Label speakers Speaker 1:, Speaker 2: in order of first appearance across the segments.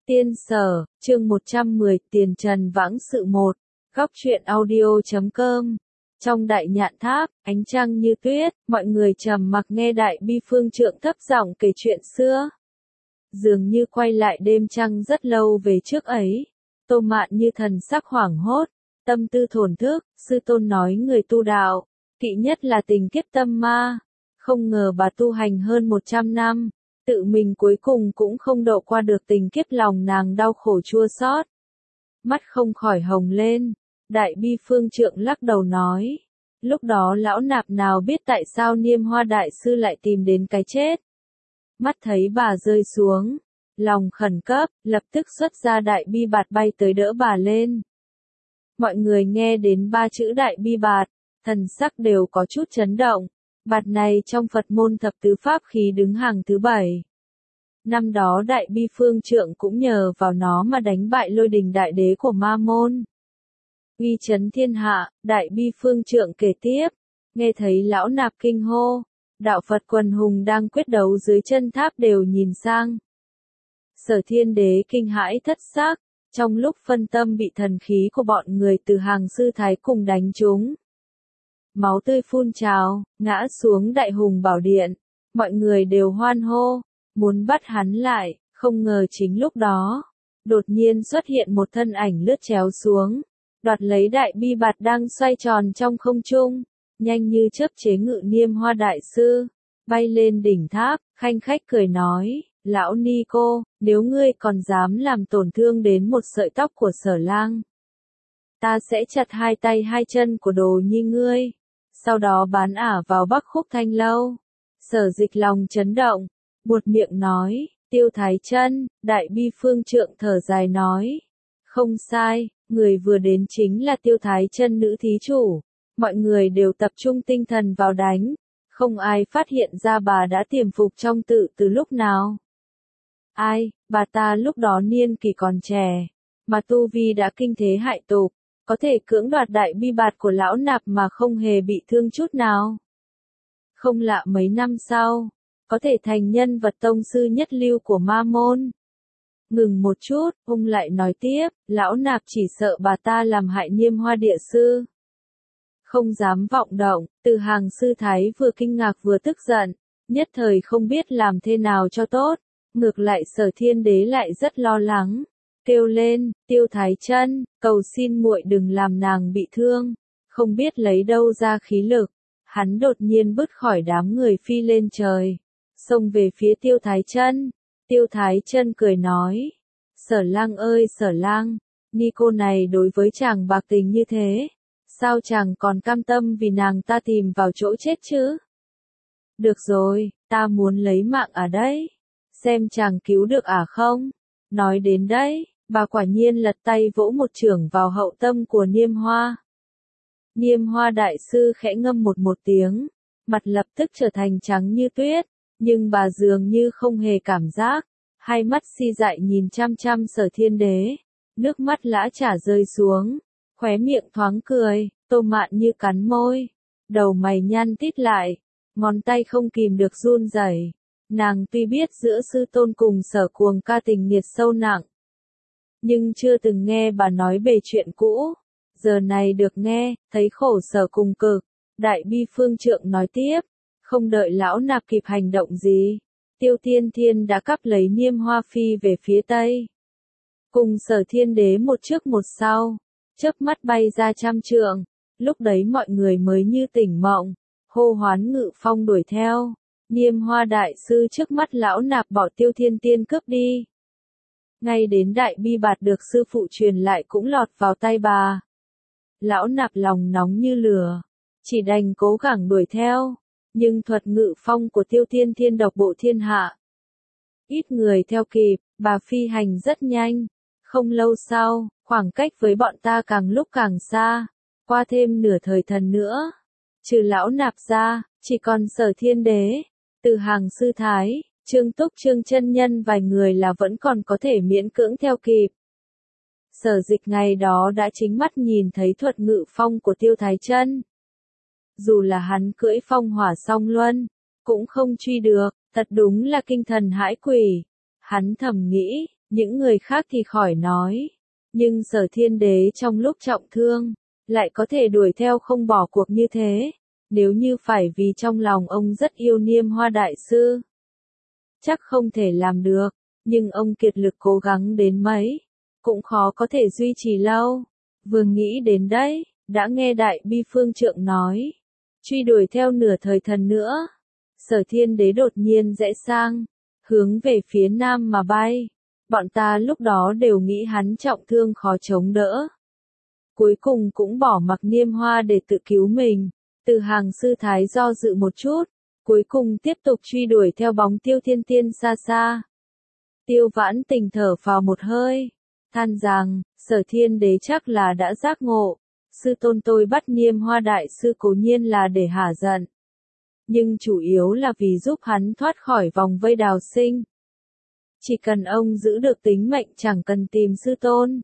Speaker 1: Tiên Sở, chương 110, Tiền Trần Vãng Sự 1, Góc truyện audio.com. Trong đại nhạn tháp, ánh trăng như tuyết, mọi người trầm mặc nghe Đại Bi Phương Trượng thấp giọng kể chuyện xưa. Dường như quay lại đêm trăng rất lâu về trước ấy. Tô Mạn như thần sắc hoảng hốt, tâm tư thổn thức, sư tôn nói người tu đạo, kỵ nhất là tình kiếp tâm ma. Không ngờ bà tu hành hơn 100 năm. Tự mình cuối cùng cũng không độ qua được tình kiếp, lòng nàng đau khổ chua xót. Mắt không khỏi hồng lên, Đại Bi Phương Trượng lắc đầu nói. Lúc đó lão nạp nào biết tại sao Niêm Hoa Đại Sư lại tìm đến cái chết. Mắt thấy bà rơi xuống, lòng khẩn cấp, lập tức xuất ra Đại Bi Bạt bay tới đỡ bà lên. Mọi người nghe đến 3 chữ Đại Bi Bạt, thần sắc đều có chút chấn động. Bạt này trong Phật môn thập tứ pháp khí đứng hàng thứ 7. Năm đó Đại Bi Phương Trượng cũng nhờ vào nó mà đánh bại Lôi Đình Đại Đế của Ma Môn. Uy chấn thiên hạ, Đại Bi Phương Trượng kể tiếp, nghe thấy lão nạp kinh hô, đạo Phật quần hùng đang quyết đấu dưới chân tháp đều nhìn sang. Sở Thiên Đế kinh hãi thất xác, trong lúc phân tâm bị thần khí của bọn người từ hàng sư thái cùng đánh trúng. Máu tươi phun trào, ngã xuống Đại Hùng Bảo Điện, mọi người đều hoan hô, muốn bắt hắn lại, không ngờ chính lúc đó, đột nhiên xuất hiện một thân ảnh lướt chéo xuống, đoạt lấy Đại Bi Bạt đang xoay tròn trong không trung, nhanh như chớp chế ngự Niêm Hoa Đại Sư, bay lên đỉnh tháp, khanh khách cười nói, lão ni cô, nếu ngươi còn dám làm tổn thương đến một sợi tóc của Sở Lang, ta sẽ chặt 2 tay 2 chân của đồ nhi ngươi, sau đó bán ả vào Bắc Khúc Thanh Lâu. Sở Dịch lòng chấn động, buột miệng nói, Tiêu Thái Chân. Đại Bi Phương Trượng thở dài nói, không sai, người vừa đến chính là Tiêu Thái Chân nữ thí chủ. Mọi người đều tập trung tinh thần vào đánh, không ai phát hiện ra bà đã tiềm phục trong tự từ lúc nào. Ai, bà ta lúc đó niên kỷ còn trẻ, mà tu vi đã kinh thế hại tục, có thể cưỡng đoạt Đại Bi Bạt của lão nạp mà không hề bị thương chút nào. Không lạ mấy năm sau, có thể thành nhân vật tông sư nhất lưu của Ma Môn. Ngừng một chút, ông lại nói tiếp, lão nạp chỉ sợ bà ta làm hại Niêm Hoa Địa Sư. Không dám vọng động, từ hàng sư thái vừa kinh ngạc vừa tức giận, nhất thời không biết làm thế nào cho tốt, ngược lại Sở Thiên Đế lại rất lo lắng, kêu lên, Tiêu Thái Chân, cầu xin muội đừng làm nàng bị thương, không biết lấy đâu ra khí lực, hắn đột nhiên bứt khỏi đám người phi lên trời, xông về phía Tiêu Thái Chân. Tiêu Thái Chân cười nói, Sở Lang ơi Sở Lang, ni cô này đối với chàng bạc tình như thế, sao chàng còn cam tâm vì nàng ta tìm vào chỗ chết chứ? Được rồi, ta muốn lấy mạng ở đây, xem chàng cứu được không? Nói đến đấy, bà quả nhiên lật tay vỗ một chưởng vào hậu tâm của Niêm Hoa. Niêm Hoa Đại Sư khẽ ngâm một tiếng, mặt lập tức trở thành trắng như tuyết, nhưng bà dường như không hề cảm giác, hai mắt si dại nhìn chăm chăm Sở Thiên Đế, nước mắt lã chả rơi xuống, khóe miệng thoáng cười, Tô Mạn như cắn môi, đầu mày nhăn tít lại, ngón tay không kìm được run rẩy. Nàng tuy biết giữa sư tôn cùng Sở Cuồng ca tình nghiệt sâu nặng, nhưng chưa từng nghe bà nói về chuyện cũ. Giờ này được nghe, thấy khổ sở cùng cực. Đại Bi Phương Trượng nói tiếp, không đợi lão nạp kịp hành động gì, Tiêu Thiên Thiên đã cắp lấy Niêm Hoa phi về phía tây. Cùng Sở Thiên Đế một trước một sau, chớp mắt bay ra 100 trượng, lúc đấy mọi người mới như tỉnh mộng, hô hoán Ngự Phong đuổi theo. Niêm Hoa Đại Sư trước mắt lão nạp bỏ Tiêu Thiên Tiên cướp đi. Ngay đến Đại Bi Bạt được sư phụ truyền lại cũng lọt vào tay bà. Lão nạp lòng nóng như lửa, chỉ đành cố gắng đuổi theo, nhưng thuật ngự phong của Tiêu Thiên Thiên độc bộ thiên hạ. Ít người theo kịp, bà phi hành rất nhanh, không lâu sau, khoảng cách với bọn ta càng lúc càng xa, qua thêm nửa thời thần nữa. Trừ lão nạp ra, chỉ còn Sở Thiên Đế, từ hàng sư thái, Trương Túc Trương chân nhân vài người là vẫn còn có thể miễn cưỡng theo kịp. Sở Dịch ngày đó đã chính mắt nhìn thấy thuật ngự phong của Tiêu Thái Chân. Dù là hắn cưỡi phong hỏa song luân, cũng không truy được, thật đúng là kinh thần hãi quỷ. Hắn thầm nghĩ, Những người khác thì khỏi nói. Nhưng Sở Thiên Đế trong lúc trọng thương, lại có thể đuổi theo không bỏ cuộc như thế. Nếu như phải vì trong lòng ông rất yêu Niêm Hoa Đại Sư, chắc không thể làm được. Nhưng ông kiệt lực cố gắng đến mấy, cũng khó có thể duy trì lâu. Vừa nghĩ đến đấy, đã nghe Đại Bi Phương Trượng nói, truy đuổi theo nửa thời thần nữa. Sở Thiên Đế đột nhiên rẽ sang, hướng về phía nam mà bay. Bọn ta lúc đó đều nghĩ hắn trọng thương khó chống đỡ. Cuối cùng cũng bỏ mặc Niêm Hoa để tự cứu mình. Từ Hàng sư thái do dự một chút, cuối cùng tiếp tục truy đuổi theo bóng Tiêu Thiên Tiên xa xa. Tiêu Vãn Tình thở phào một hơi, than rằng, Sở Thiên Đế chắc là đã giác ngộ. Sư tôn tôi bắt Niêm Hoa Đại Sư cố nhiên là để hả giận, nhưng chủ yếu là vì giúp hắn thoát khỏi vòng vây Đào Sinh. Chỉ cần ông giữ được tính mệnh chẳng cần tìm sư tôn.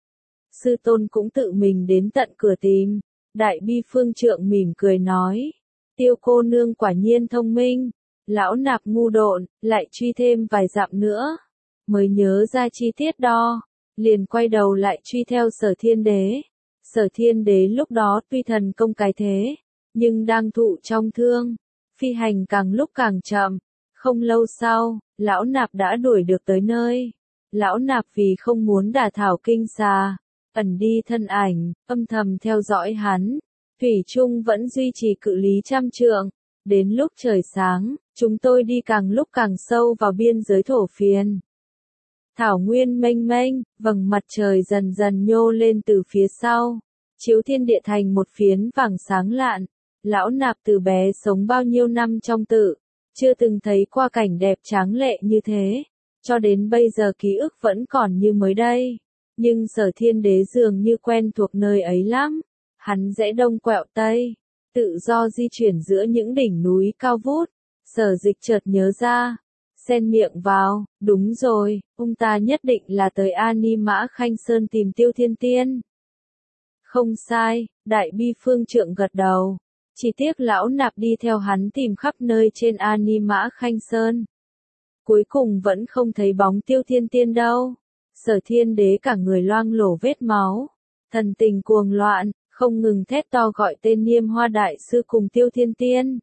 Speaker 1: Sư tôn cũng tự mình đến tận cửa tìm. Đại Bi Phương Trượng mỉm cười nói, Tiêu cô nương quả nhiên thông minh. Lão nạp ngu độn, lại truy thêm vài dặm nữa, mới nhớ ra chi tiết đó, liền quay đầu lại truy theo Sở Thiên Đế. Sở Thiên Đế lúc đó tuy thần công cái thế, nhưng đang thụ trong thương, phi hành càng lúc càng chậm. Không lâu sau, lão nạp đã đuổi được tới nơi. Lão nạp vì không muốn đả thảo kinh xà, ẩn đi thân ảnh, âm thầm theo dõi hắn. Thủy chung vẫn duy trì cự lý 100 trượng. Đến lúc trời sáng, chúng tôi đi càng lúc càng sâu vào biên giới thổ phiên. Thảo nguyên mênh mênh, vầng mặt trời dần dần nhô lên từ phía sau, chiếu thiên địa thành một phiến vàng sáng lạn. Lão nạp từ bé sống bao nhiêu năm trong tự, chưa từng thấy qua cảnh đẹp tráng lệ như thế, cho đến bây giờ ký ức vẫn còn như mới đây. Nhưng Sở Thiên Đế dường như quen thuộc nơi ấy lắm, hắn rẽ đông quẹo tây, tự do di chuyển giữa những đỉnh núi cao vút. Sở Dịch chợt nhớ ra, xen miệng vào, đúng rồi, ông ta nhất định là tới Ani Mã Khanh Sơn tìm Tiêu Thiên Tiên. Không sai, Đại Bi Phương Trượng gật đầu. Chỉ tiếc lão nạp đi theo hắn tìm khắp nơi trên Ani Mã Khanh Sơn, cuối cùng vẫn không thấy bóng Tiêu Thiên Tiên đâu. Sở Thiên Đế cả người loang lổ vết máu, thần tình cuồng loạn, không ngừng thét to gọi tên Niêm Hoa Đại Sư cùng Tiêu Thiên Tiên.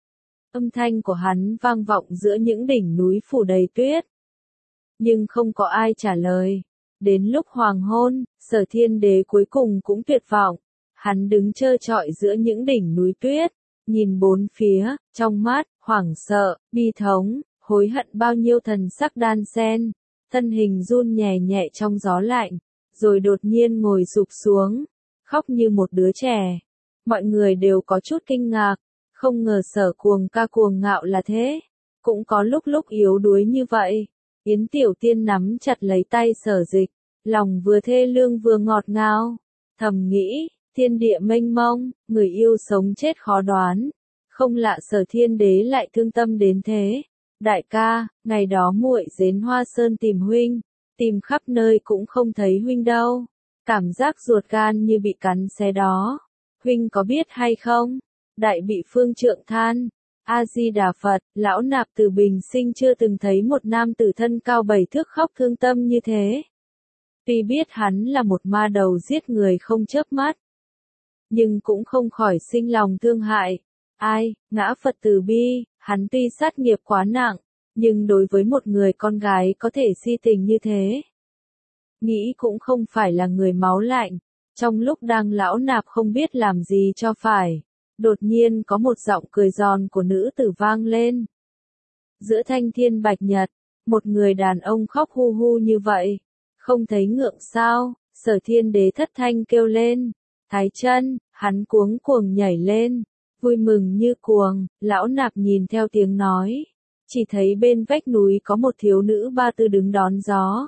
Speaker 1: Âm thanh của hắn vang vọng giữa những đỉnh núi phủ đầy tuyết, nhưng không có ai trả lời. Đến lúc hoàng hôn, Sở Thiên Đế cuối cùng cũng tuyệt vọng. Hắn đứng trơ trọi giữa những đỉnh núi tuyết, nhìn bốn phía, trong mắt, hoảng sợ, bi thống, hối hận bao nhiêu thần sắc đan xen. Thân hình run nhẹ nhẹ trong gió lạnh, rồi đột nhiên ngồi sụp xuống, khóc như một đứa trẻ. Mọi người đều có chút kinh ngạc, không ngờ Sở Cuồng ca cuồng ngạo là thế, cũng có lúc yếu đuối như vậy. Yến Tiểu Tiên nắm chặt lấy tay Sở Dịch, lòng vừa thê lương vừa ngọt ngào, thầm nghĩ, thiên địa mênh mông, người yêu sống chết khó đoán, không lạ Sở Thiên Đế lại thương tâm đến thế. Đại ca, ngày đó muội đến Hoa Sơn tìm huynh, tìm khắp nơi cũng không thấy huynh đâu, cảm giác ruột gan như bị cắn xé đó, huynh có biết hay không? Đại Bi Phương Trượng than, A Di Đà Phật, lão nạp từ bình sinh chưa từng thấy một nam tử thân cao 7 thước khóc thương tâm như thế. Tuy biết hắn là một ma đầu giết người không chớp mắt, nhưng cũng không khỏi sinh lòng thương hại. Ai, ngã Phật từ bi, hắn tuy sát nghiệp quá nặng, nhưng đối với một người con gái có thể si tình như thế, nghĩ cũng không phải là người máu lạnh. Trong lúc đang lão nạp không biết làm gì cho phải, đột nhiên có một giọng cười giòn của nữ tử vang lên. Giữa thanh thiên bạch nhật, một người đàn ông khóc hu hu như vậy, không thấy ngượng sao? Sở Thiên Đế thất thanh kêu lên. Thái chân, hắn cuống cuồng nhảy lên, vui mừng như cuồng. Lão nạp nhìn theo tiếng nói, chỉ thấy bên vách núi có một thiếu nữ 34 đứng đón gió.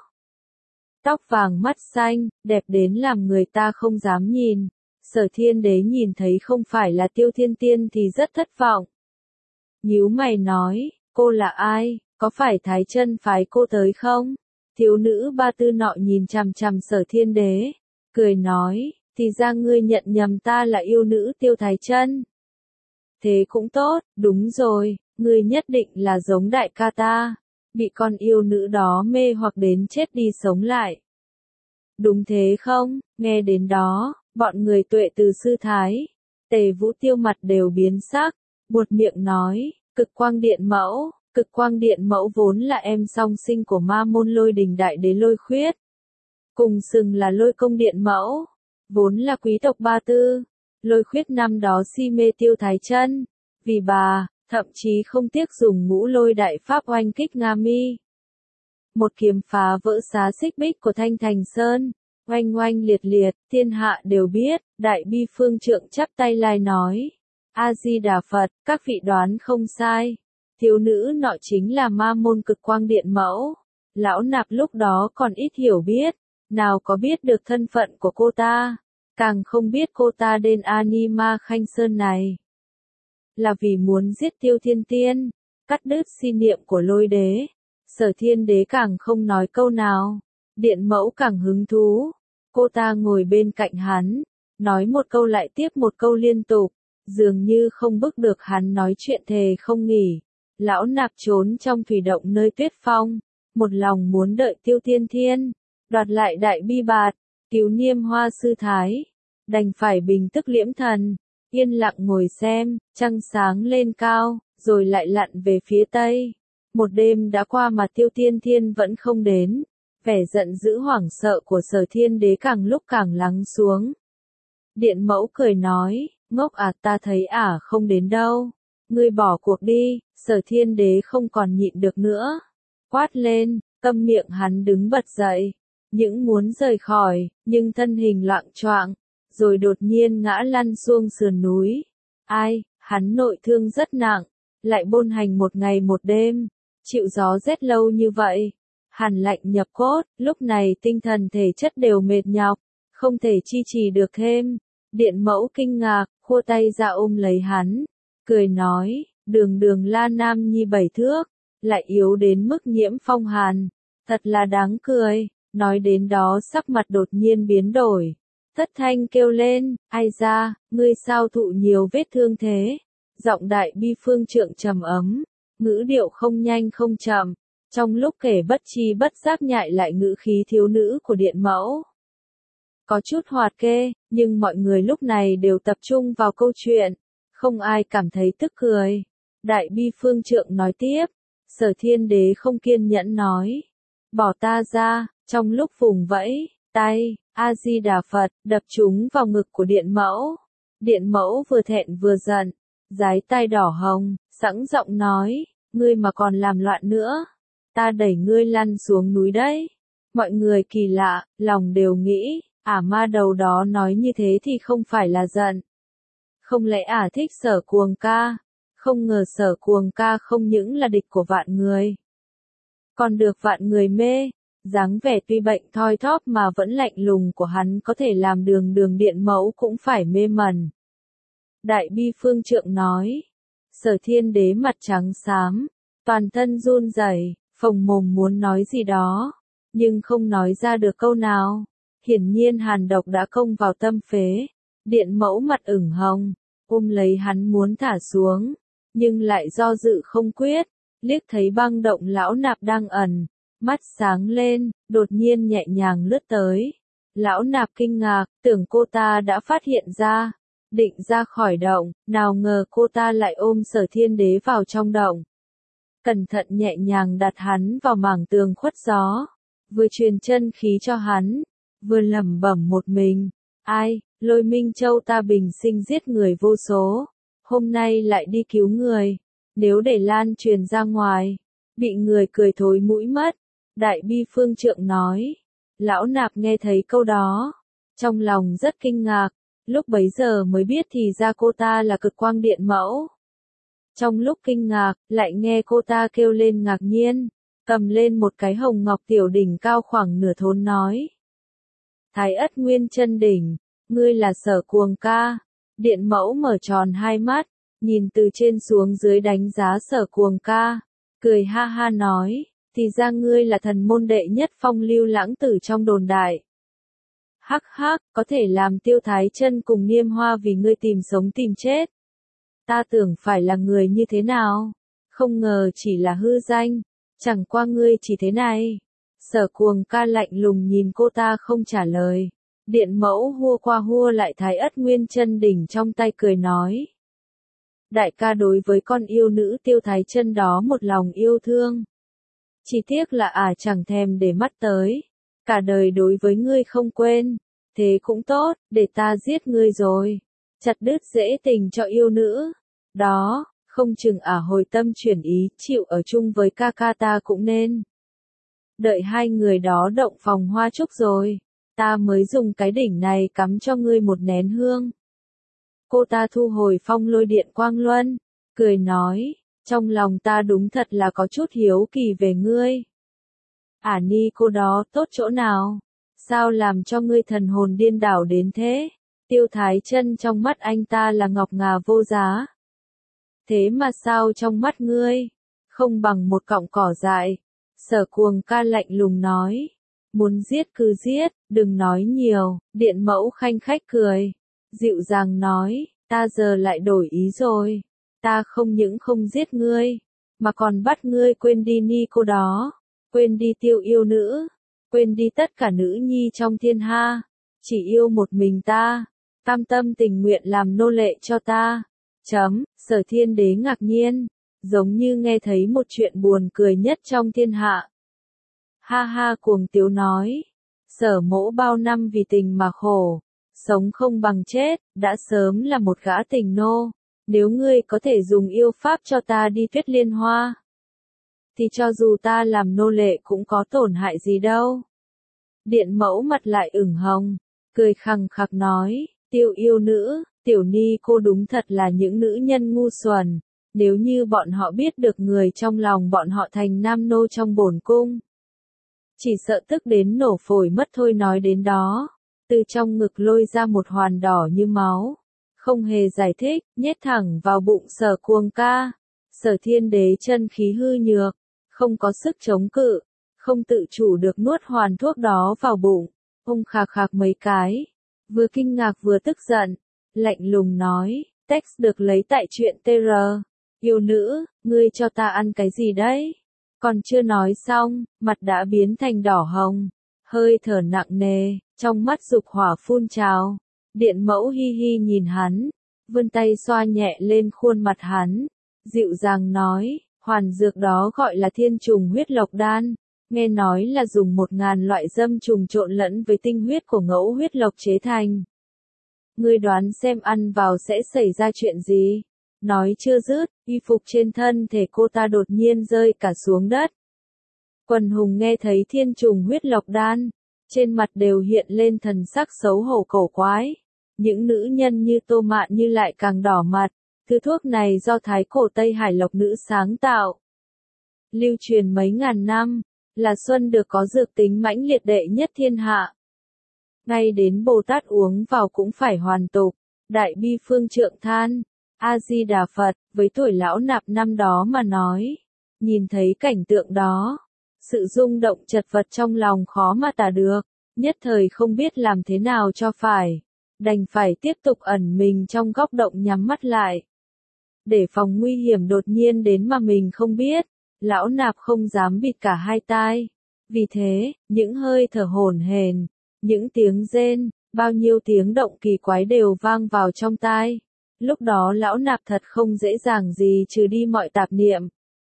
Speaker 1: Tóc vàng mắt xanh, đẹp đến làm người ta không dám nhìn. Sở Thiên Đế nhìn thấy không phải là Tiêu Thiên Tiên thì rất thất vọng. Nhíu mày nói, cô là ai, có phải Thái chân phái cô tới không? Thiếu nữ 34 nọ nhìn chằm chằm Sở Thiên Đế, cười nói, thì ra ngươi nhận nhầm ta là yêu nữ Tiêu Thái chân. Thế cũng tốt, đúng rồi, ngươi nhất định là giống đại ca ta. bị con yêu nữ đó mê hoặc đến chết đi sống lại. Đúng thế không? Nghe đến đó, bọn người Tuệ Từ Sư Thái, Tề Vũ Tiêu mặt đều biến sắc, buột miệng nói, Cực Quang Điện Mẫu. Cực Quang Điện Mẫu vốn là em song sinh của Ma Môn Lôi Đình Đại Đế Lôi Khuyết, cùng xưng là Lôi Công Điện Mẫu, vốn là quý tộc Ba Tư. Lôi Khuyết năm đó si mê Tiêu Thái Chân, vì bà, thậm chí không tiếc dùng ngũ lôi đại pháp oanh kích Nga Mi. Một kiếm phá vỡ xá xích bích của Thanh Thành Sơn, oanh oanh liệt liệt, thiên hạ đều biết. Đại Bi Phương Trượng chắp tay lai nói, A-di-đà Phật, các vị đoán không sai. Thiếu nữ nọ chính là Ma Môn Cực Quang Điện Mẫu. Lão Nạp lúc đó còn ít hiểu biết, nào có biết được thân phận của cô ta, càng không biết cô ta đến Anima Khanh Sơn này là vì muốn giết Tiêu Thiên Tiên, cắt đứt si niệm của Lôi Đế. Sở Thiên Đế càng không nói câu nào, Điện Mẫu càng hứng thú. Cô ta ngồi bên cạnh hắn, nói một câu lại tiếp một câu liên tục, dường như không bức được hắn nói chuyện thề không nghỉ. Lão Nạp trốn trong thủy động nơi tuyết phong, một lòng muốn đợi Tiêu Thiên Thiên đoạt lại Đại Bi Bạt, cứu Niêm Hoa Sư Thái, đành phải bình tức liễm thần, yên lặng ngồi xem. Trăng sáng lên cao, rồi lại lặn về phía tây. Một đêm đã qua mà Tiêu Thiên Thiên vẫn không đến. Vẻ giận dữ hoảng sợ của Sở Thiên Đế càng lúc càng lắng xuống. Điện Mẫu cười nói, ngốc à, ta thấy không đến đâu. Ngươi bỏ cuộc đi. Sở Thiên Đế không còn nhịn được nữa, quát lên, câm miệng. Hắn đứng bật dậy, những muốn rời khỏi, nhưng thân hình loạng choạng, rồi đột nhiên ngã lăn xuống sườn núi. Ai, hắn nội thương rất nặng, lại bôn hành một ngày một đêm, chịu gió rét lâu như vậy, hàn lạnh nhập cốt, lúc này tinh thần thể chất đều mệt nhọc, không thể chi trì được thêm. Điện Mẫu kinh ngạc, khua tay ra ôm lấy hắn, cười nói, đường đường La Nam Nhi 7 thước, lại yếu đến mức nhiễm phong hàn, thật là đáng cười. Nói đến đó sắc mặt đột nhiên biến đổi, thất thanh kêu lên, ai da, ngươi sao thụ nhiều vết thương thế? Giọng Đại Bi Phương Trượng trầm ấm, ngữ điệu không nhanh không chậm, trong lúc kể bất chi bất giác nhại lại ngữ khí thiếu nữ của Điện Mẫu. Có chút hoạt kê, nhưng mọi người lúc này đều tập trung vào câu chuyện, không ai cảm thấy tức cười. Đại Bi Phương Trượng nói tiếp, Sở Thiên Đế không kiên nhẫn nói, bỏ ta ra. Trong lúc vùng vẫy tay, A-di-đà Phật đập chúng vào ngực của Điện Mẫu. Điện Mẫu vừa thẹn vừa giận, dái tay đỏ hồng, sẵn giọng nói, ngươi mà còn làm loạn nữa, ta đẩy ngươi lăn xuống núi đấy. Mọi người kỳ lạ, lòng đều nghĩ, ma đầu đó nói như thế thì không phải là giận. Không lẽ thích Sở Cuồng Ca? Không ngờ Sở Cuồng Ca không những là địch của vạn người, còn được vạn người mê. Dáng vẻ tuy bệnh thoi thóp mà vẫn lạnh lùng của hắn có thể làm đường đường Điện Mẫu cũng phải mê mẩn. Đại Bi Phương Trượng nói, Sở Thiên Đế mặt trắng xám, toàn thân run rẩy, phồng mồm muốn nói gì đó, nhưng không nói ra được câu nào. Hiển nhiên hàn độc đã công vào tâm phế. Điện Mẫu mặt ửng hồng, ôm lấy hắn muốn thả xuống, nhưng lại do dự không quyết. Liếc thấy Băng Động Lão Nạp đang ẩn, mắt sáng lên, đột nhiên nhẹ nhàng lướt tới. Lão Nạp kinh ngạc, tưởng cô ta đã phát hiện ra, định ra khỏi động, nào ngờ cô ta lại ôm Sở Thiên Đế vào trong động. Cẩn thận nhẹ nhàng đặt hắn vào mảng tường khuất gió, vừa truyền chân khí cho hắn, vừa lẩm bẩm một mình, ai, Lôi Minh Châu ta bình sinh giết người vô số, hôm nay lại đi cứu người, nếu để lan truyền ra ngoài, bị người cười thối mũi mất. Đại Bi Phương Trượng nói, Lão Nạp nghe thấy câu đó, trong lòng rất kinh ngạc, lúc bấy giờ mới biết thì ra cô ta là Cực Quang Điện Mẫu. Trong lúc kinh ngạc, lại nghe cô ta kêu lên ngạc nhiên, cầm lên một cái hồng ngọc tiểu đỉnh cao khoảng nửa thốn nói, Thái Ất Nguyên Chân Đỉnh, ngươi là Sở Cuồng Ca. Điện Mẫu mở tròn hai mắt, nhìn từ trên xuống dưới đánh giá Sở Cuồng Ca, cười ha ha nói, thì ra ngươi là thần môn đệ nhất phong lưu lãng tử trong đồn đại. Hắc hắc, có thể làm Tiêu Thái Chân cùng Niêm Hoa vì ngươi tìm sống tìm chết. Ta tưởng phải là người như thế nào, không ngờ chỉ là hư danh. Chẳng qua ngươi chỉ thế này. Sở Cuồng ca lạnh lùng nhìn cô ta không trả lời. Điện mẫu hua qua hua lại Thái Ất Nguyên Chân đỉnh trong tay cười nói. Đại ca đối với con yêu nữ Tiêu Thái Chân đó một lòng yêu thương. Chỉ tiếc là chẳng thèm để mắt tới. Cả đời đối với ngươi không quên. Thế cũng tốt, để ta giết ngươi rồi. Chặt đứt rễ tình cho yêu nữ. Đó, không chừng hồi tâm chuyển ý, chịu ở chung với ca ca ta cũng nên. Đợi hai người đó động phòng hoa trúc rồi, ta mới dùng cái đỉnh này cắm cho ngươi một nén hương. Cô ta thu hồi phong lôi điện quang luân, cười nói, trong lòng ta đúng thật là có chút hiếu kỳ về ngươi. Ni cô đó tốt chỗ nào? Sao làm cho ngươi thần hồn điên đảo đến thế? Tiêu Thái Chân trong mắt anh ta là ngọc ngà vô giá. Thế mà sao trong mắt ngươi, không bằng một cọng cỏ dại. Sở Cuồng ca lạnh lùng nói. Muốn giết cứ giết, đừng nói nhiều. Điện mẫu khanh khách cười. Dịu dàng nói, ta giờ lại đổi ý rồi. Ta không những không giết ngươi, mà còn bắt ngươi quên đi ni cô đó. Quên đi Tiêu yêu nữ. Quên đi tất cả nữ nhi trong thiên hạ. Chỉ yêu một mình ta. Cam tâm tình nguyện làm nô lệ cho ta. Sở Thiên Đế ngạc nhiên, giống như nghe thấy một chuyện buồn cười nhất trong thiên hạ. Ha ha cuồng tiếu nói, Sở mỗ bao năm vì tình mà khổ, sống không bằng chết, đã sớm là một gã tình nô, nếu ngươi có thể dùng yêu pháp cho ta đi Tuyết Liên Hoa, thì cho dù ta làm nô lệ cũng có tổn hại gì đâu. Điện mẫu mặt lại ửng hồng, cười khằng khặc nói, Tiêu yêu nữ, tiểu ni cô đúng thật là những nữ nhân ngu xuẩn, nếu như bọn họ biết được người trong lòng bọn họ thành nam nô trong bổn cung. Chỉ sợ tức đến nổ phổi mất thôi. Nói đến đó, từ trong ngực lôi ra một hoàn đỏ như máu, không hề giải thích, nhét thẳng vào bụng Sở Cuồng ca. Sở Thiên Đế chân khí hư nhược, không có sức chống cự, không tự chủ được nuốt hoàn thuốc đó vào bụng, ông khạc khạc mấy cái, vừa kinh ngạc vừa tức giận, lạnh lùng nói, text được lấy tại truyện TR, yêu nữ, ngươi cho ta ăn cái gì đấy? Còn chưa nói xong, mặt đã biến thành đỏ hồng, hơi thở nặng nề, trong mắt dục hỏa phun trào. Điện mẫu hi hi nhìn hắn, vươn tay xoa nhẹ lên khuôn mặt hắn, dịu dàng nói, hoàn dược đó gọi là thiên trùng huyết lộc đan, nghe nói là dùng 1000 loại dâm trùng trộn lẫn với tinh huyết của ngẫu huyết lộc chế thành. Ngươi đoán xem ăn vào sẽ xảy ra chuyện gì? Nói chưa dứt, y phục trên thân thể cô ta đột nhiên rơi cả xuống đất. Quần hùng nghe thấy thiên trùng huyết lộc đan, trên mặt đều hiện lên thần sắc xấu hổ cổ quái. Những nữ nhân như Tô Mạn Như lại càng đỏ mặt, thứ thuốc này do Thái cổ Tây Hải Lộc nữ sáng tạo. Lưu truyền mấy ngàn năm, là xuân được có dược tính mãnh liệt đệ nhất thiên hạ. Ngay đến Bồ Tát uống vào cũng phải hoàn tục. Đại Bi Phương Trượng than, A-di-đà Phật, với tuổi lão nạp năm đó mà nói. Nhìn thấy cảnh tượng đó, sự rung động chật vật trong lòng khó mà tả được, nhất thời không biết làm thế nào cho phải. Đành phải tiếp tục ẩn mình trong góc động nhắm mắt lại. Để phòng nguy hiểm đột nhiên đến mà mình không biết, lão nạp không dám bịt cả hai tai. Vì thế, những hơi thở hổn hển, những tiếng rên, bao nhiêu tiếng động kỳ quái đều vang vào trong tai. Lúc đó lão nạp thật không dễ dàng gì trừ đi mọi tạp niệm.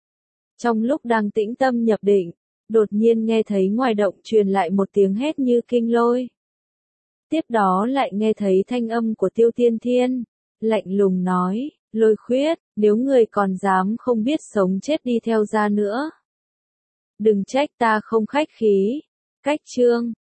Speaker 1: Trong lúc đang tĩnh tâm nhập định, đột nhiên nghe thấy ngoài động truyền lại một tiếng hét như kinh lôi. Tiếp đó lại nghe thấy thanh âm của Tiêu Tiên Thiên, lạnh lùng nói, Lôi Khuyết, nếu người còn dám không biết sống chết đi theo ra nữa. Đừng trách ta không khách khí. Cách chương